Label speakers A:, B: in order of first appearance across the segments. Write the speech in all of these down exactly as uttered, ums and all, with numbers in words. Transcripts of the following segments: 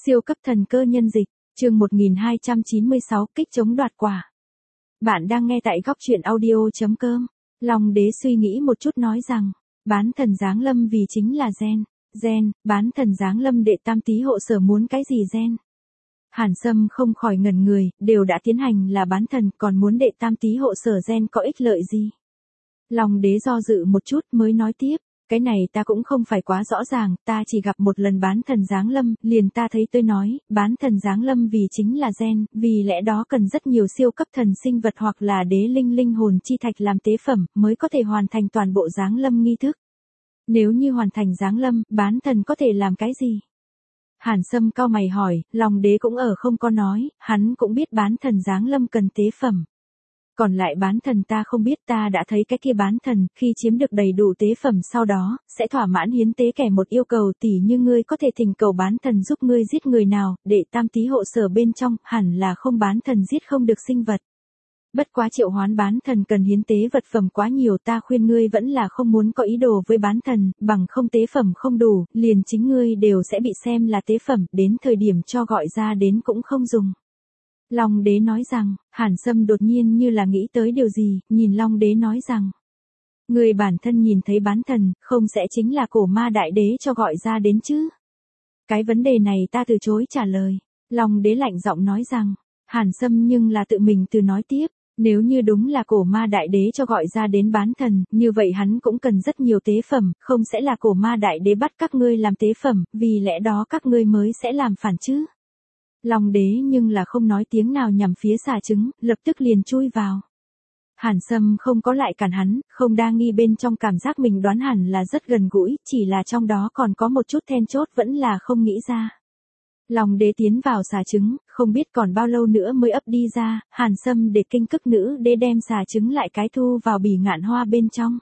A: Siêu cấp thần cơ nhân dịch, chương một nghìn hai trăm chín mươi sáu, kích chống đoạt quả. Bạn đang nghe tại góc truyện audio chấm com. Long đế suy nghĩ một chút nói rằng, bán thần giáng lâm vì chính là gen. Gen, bán thần giáng lâm đệ tam tý hộ sở muốn cái gì gen? Hàn Sâm không khỏi ngẩn người, đều đã tiến hành là bán thần, còn muốn đệ tam tý hộ sở gen có ích lợi gì? Long đế do dự một chút mới nói tiếp, cái này ta cũng không phải quá rõ ràng, ta chỉ gặp một lần bán thần giáng lâm, liền ta thấy tôi nói, bán thần giáng lâm vì chính là gen, vì lẽ đó cần rất nhiều siêu cấp thần sinh vật hoặc là đế linh linh hồn chi thạch làm tế phẩm, mới có thể hoàn thành toàn bộ giáng lâm nghi thức. Nếu như hoàn thành giáng lâm, bán thần có thể làm cái gì? Hàn Sâm cau mày hỏi, Long đế cũng ở không có nói, hắn cũng biết bán thần giáng lâm cần tế phẩm. Còn lại bán thần ta không biết, ta đã thấy cái kia bán thần, khi chiếm được đầy đủ tế phẩm sau đó, sẽ thỏa mãn hiến tế kẻ một yêu cầu tỉ như ngươi có thể thỉnh cầu bán thần giúp ngươi giết người nào, đệ tam tý hộ sở bên trong, hẳn là không bán thần giết không được sinh vật. Bất quá triệu hoán bán thần cần hiến tế vật phẩm quá nhiều, ta khuyên ngươi vẫn là không muốn có ý đồ với bán thần, bằng không tế phẩm không đủ, liền chính ngươi đều sẽ bị xem là tế phẩm, đến thời điểm cho gọi ra đến cũng không dùng. Long đế nói rằng, Hàn Sâm đột nhiên như là nghĩ tới điều gì, nhìn Long đế nói rằng, người bản thân nhìn thấy bán thần, không sẽ chính là cổ ma đại đế cho gọi ra đến chứ? Cái vấn đề này ta từ chối trả lời. Long đế lạnh giọng nói rằng, Hàn Sâm nhưng là tự mình từ nói tiếp, nếu như đúng là cổ ma đại đế cho gọi ra đến bán thần, như vậy hắn cũng cần rất nhiều tế phẩm, không sẽ là cổ ma đại đế bắt các ngươi làm tế phẩm, vì lẽ đó các ngươi mới sẽ làm phản chứ? Long đế nhưng là không nói tiếng nào nhằm phía xà trứng, lập tức liền chui vào. Hàn Sâm không có lại cản hắn, không đa nghi bên trong cảm giác mình đoán hẳn là rất gần gũi, chỉ là trong đó còn có một chút then chốt vẫn là không nghĩ ra. Long đế tiến vào xà trứng, không biết còn bao lâu nữa mới ấp đi ra, Hàn Sâm để kinh cức nữ đế đem xà trứng lại cái thu vào bỉ ngạn hoa bên trong.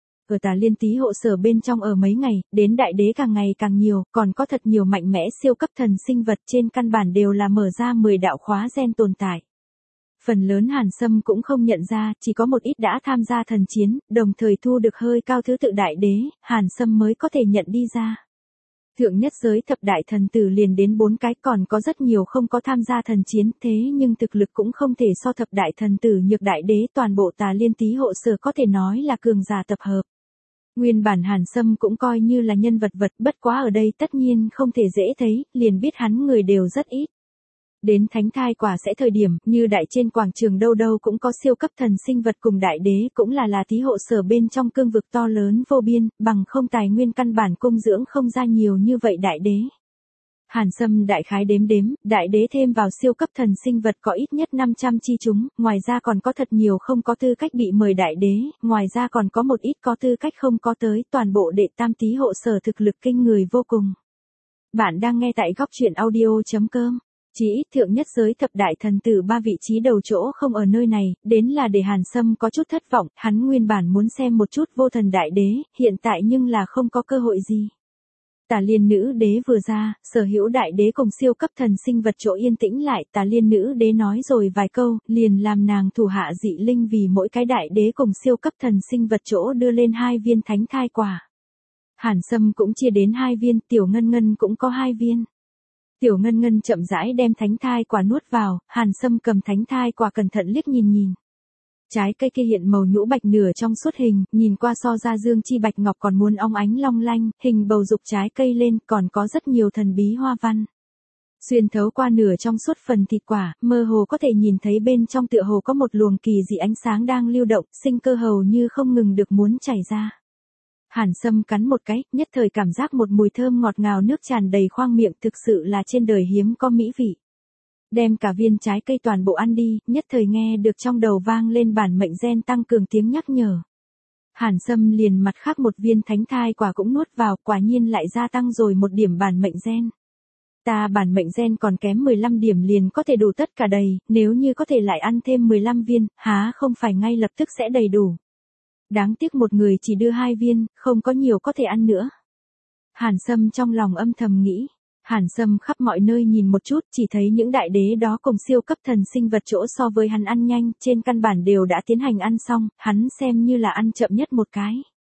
A: Ở Tà Liên tý hộ sở bên trong ở mấy ngày, đến đại đế càng ngày càng nhiều, còn có thật nhiều mạnh mẽ siêu cấp thần sinh vật trên căn bản đều là mở ra mười đạo khóa gen tồn tại. Phần lớn Hàn Sâm cũng không nhận ra, chỉ có một ít đã tham gia thần chiến, đồng thời thu được hơi cao thứ tự đại đế, Hàn Sâm mới có thể nhận đi ra. Thượng nhất giới thập đại thần tử liền đến bốn cái, còn có rất nhiều không có tham gia thần chiến, thế nhưng thực lực cũng không thể so thập đại thần tử nhược đại đế, toàn bộ Tà Liên tý hộ sở có thể nói là cường giả tập hợp. Nguyên bản Hàn Sâm cũng coi như là nhân vật vật, bất quá ở đây tất nhiên không thể dễ thấy, liền biết hắn người đều rất ít. Đến thánh thai quả sẽ thời điểm, như đại trên quảng trường đâu đâu cũng có siêu cấp thần sinh vật cùng đại đế, cũng là là tý hộ sở bên trong cương vực to lớn vô biên, bằng không tài nguyên căn bản cung dưỡng không ra nhiều như vậy đại đế. Hàn Sâm đại khái đếm đếm, đại đế thêm vào siêu cấp thần sinh vật có ít nhất năm trăm chi chúng, ngoài ra còn có thật nhiều không có tư cách bị mời đại đế, ngoài ra còn có một ít có tư cách không có tới, toàn bộ đệ tam tý hộ sở thực lực kinh người vô cùng. Bạn đang nghe tại góc truyện audio chấm com. Chỉ ít thượng nhất giới thập đại thần tử ba vị trí đầu chỗ không ở nơi này, đến là để Hàn Sâm có chút thất vọng, hắn nguyên bản muốn xem một chút vô thần đại đế, hiện tại nhưng là không có cơ hội gì. Tà Liên nữ đế vừa ra, sở hữu đại đế cùng siêu cấp thần sinh vật chỗ yên tĩnh lại, Tà Liên nữ đế nói rồi vài câu, liền làm nàng thủ hạ dị linh vì mỗi cái đại đế cùng siêu cấp thần sinh vật chỗ đưa lên hai viên thánh thai quả. Hàn Sâm cũng chia đến hai viên, Tiểu Ngân Ngân cũng có hai viên. Tiểu Ngân Ngân chậm rãi đem thánh thai quả nuốt vào, Hàn Sâm cầm thánh thai quả cẩn thận liếc nhìn nhìn. Trái cây kia hiện màu nhũ bạch nửa trong suốt hình, nhìn qua so ra dương chi bạch ngọc còn muốn óng ánh long lanh, hình bầu dục trái cây lên, còn có rất nhiều thần bí hoa văn. Xuyên thấu qua nửa trong suốt phần thịt quả, mơ hồ có thể nhìn thấy bên trong tựa hồ có một luồng kỳ dị ánh sáng đang lưu động, sinh cơ hầu như không ngừng được muốn chảy ra. Hàn Sâm cắn một cái, nhất thời cảm giác một mùi thơm ngọt ngào nước tràn đầy khoang miệng, thực sự là trên đời hiếm có mỹ vị. Đem cả viên trái cây toàn bộ ăn đi, nhất thời nghe được trong đầu vang lên bản mệnh gen tăng cường tiếng nhắc nhở. Hàn Sâm liền mặt khác một viên thánh thai quả cũng nuốt vào, quả nhiên lại gia tăng rồi một điểm bản mệnh gen. Ta bản mệnh gen còn kém mười lăm điểm liền có thể đủ tất cả đầy, nếu như có thể lại ăn thêm mười lăm viên, há không phải ngay lập tức sẽ đầy đủ. Đáng tiếc một người chỉ đưa hai viên, không có nhiều có thể ăn nữa. Hàn Sâm trong lòng âm thầm nghĩ. Hàn Sâm khắp mọi nơi nhìn một chút, chỉ thấy những đại đế đó cùng siêu cấp thần sinh vật chỗ so với hắn ăn nhanh, trên căn bản đều đã tiến hành ăn xong, hắn xem như là ăn chậm nhất một cái.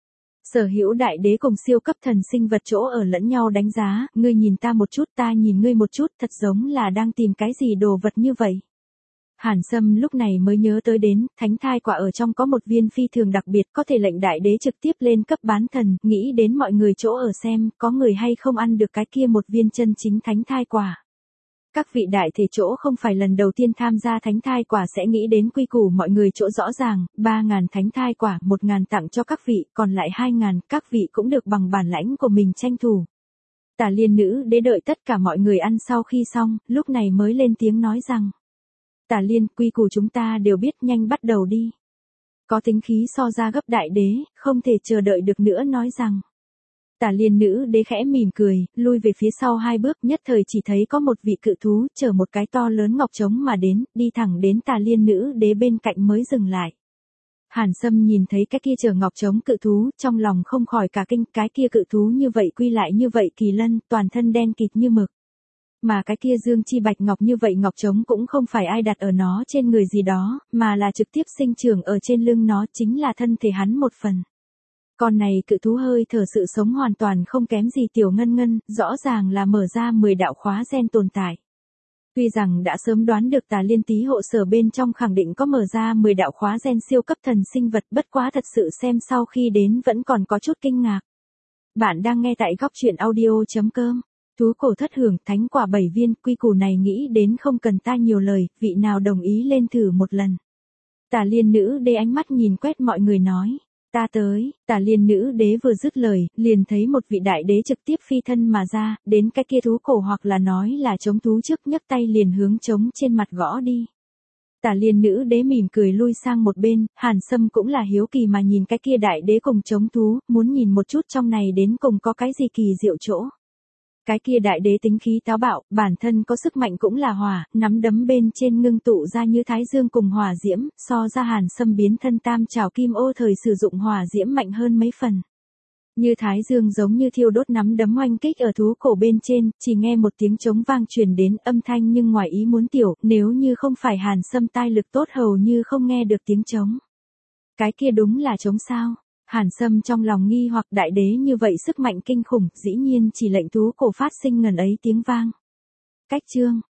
A: Sở hữu đại đế cùng siêu cấp thần sinh vật chỗ ở lẫn nhau đánh giá, ngươi nhìn ta một chút ta nhìn ngươi một chút, thật giống là đang tìm cái gì đồ vật như vậy. Hàn Sâm lúc này mới nhớ tới đến, thánh thai quả ở trong có một viên phi thường đặc biệt có thể lệnh đại đế trực tiếp lên cấp bán thần, nghĩ đến mọi người chỗ ở xem, có người hay không ăn được cái kia một viên chân chính thánh thai quả. Các vị đại thể chỗ không phải lần đầu tiên tham gia thánh thai quả sẽ nghĩ đến quy củ mọi người chỗ rõ ràng, ba ngàn thánh thai quả, một ngàn tặng cho các vị, còn lại hai ngàn, các vị cũng được bằng bản lãnh của mình tranh thủ. Tả Liên nữ đế đợi tất cả mọi người ăn sau khi xong, lúc này mới lên tiếng nói rằng. Tả Liên, quy củ chúng ta đều biết, nhanh bắt đầu đi. Có tính khí so ra gấp đại đế, không thể chờ đợi được nữa nói rằng. Tả Liên nữ đế khẽ mỉm cười, lui về phía sau hai bước, nhất thời chỉ thấy có một vị cự thú chở một cái to lớn ngọc trống mà đến, đi thẳng đến Tả Liên nữ đế bên cạnh mới dừng lại. Hàn Sâm nhìn thấy cái kia chở ngọc trống cự thú, trong lòng không khỏi cả kinh, cái kia cự thú như vậy quy lại như vậy kỳ lân, toàn thân đen kịt như mực. Mà cái kia dương chi bạch ngọc như vậy ngọc trống cũng không phải ai đặt ở nó trên người gì đó, mà là trực tiếp sinh trưởng ở trên lưng nó, chính là thân thể hắn một phần. Con này cự thú hơi thở sự sống hoàn toàn không kém gì tiểu ngân ngân, rõ ràng là mở ra mười đạo khóa gen tồn tại. Tuy rằng đã sớm đoán được Tà Liên tí hộ sở bên trong khẳng định có mở ra mười đạo khóa gen siêu cấp thần sinh vật, bất quá thật sự xem sau khi đến vẫn còn có chút kinh ngạc. Bạn đang nghe tại góc truyện audio chấm com. Thú cổ thất hưởng, thánh quả bảy viên, quy củ này nghĩ đến không cần ta nhiều lời, vị nào đồng ý lên thử một lần. Tà Liên nữ đế ánh mắt nhìn quét mọi người nói. Ta tới, Tà Liên nữ đế vừa dứt lời, liền thấy một vị đại đế trực tiếp phi thân mà ra, đến cái kia thú cổ hoặc là nói là chống thú trước, nhấc tay liền hướng chống trên mặt gõ đi. Tà Liên nữ đế mỉm cười lui sang một bên, Hàn Sâm cũng là hiếu kỳ mà nhìn cái kia đại đế cùng chống thú, muốn nhìn một chút trong này đến cùng có cái gì kỳ diệu chỗ. Cái kia đại đế tính khí táo bạo, bản thân có sức mạnh cũng là hỏa, nắm đấm bên trên ngưng tụ ra như thái dương cùng hỏa diễm, so ra Hàn Sâm biến thân tam trảo kim ô thời sử dụng hỏa diễm mạnh hơn mấy phần. Như thái dương giống như thiêu đốt nắm đấm oanh kích ở thú cổ bên trên, chỉ nghe một tiếng trống vang truyền đến, âm thanh nhưng ngoài ý muốn tiểu, nếu như không phải Hàn Sâm tai lực tốt hầu như không nghe được tiếng trống. Cái kia đúng là trống sao? Hàn Sâm trong lòng nghi hoặc, đại đế như vậy sức mạnh kinh khủng, dĩ nhiên chỉ lệnh thú cổ phát sinh ngần ấy tiếng vang. Cách chương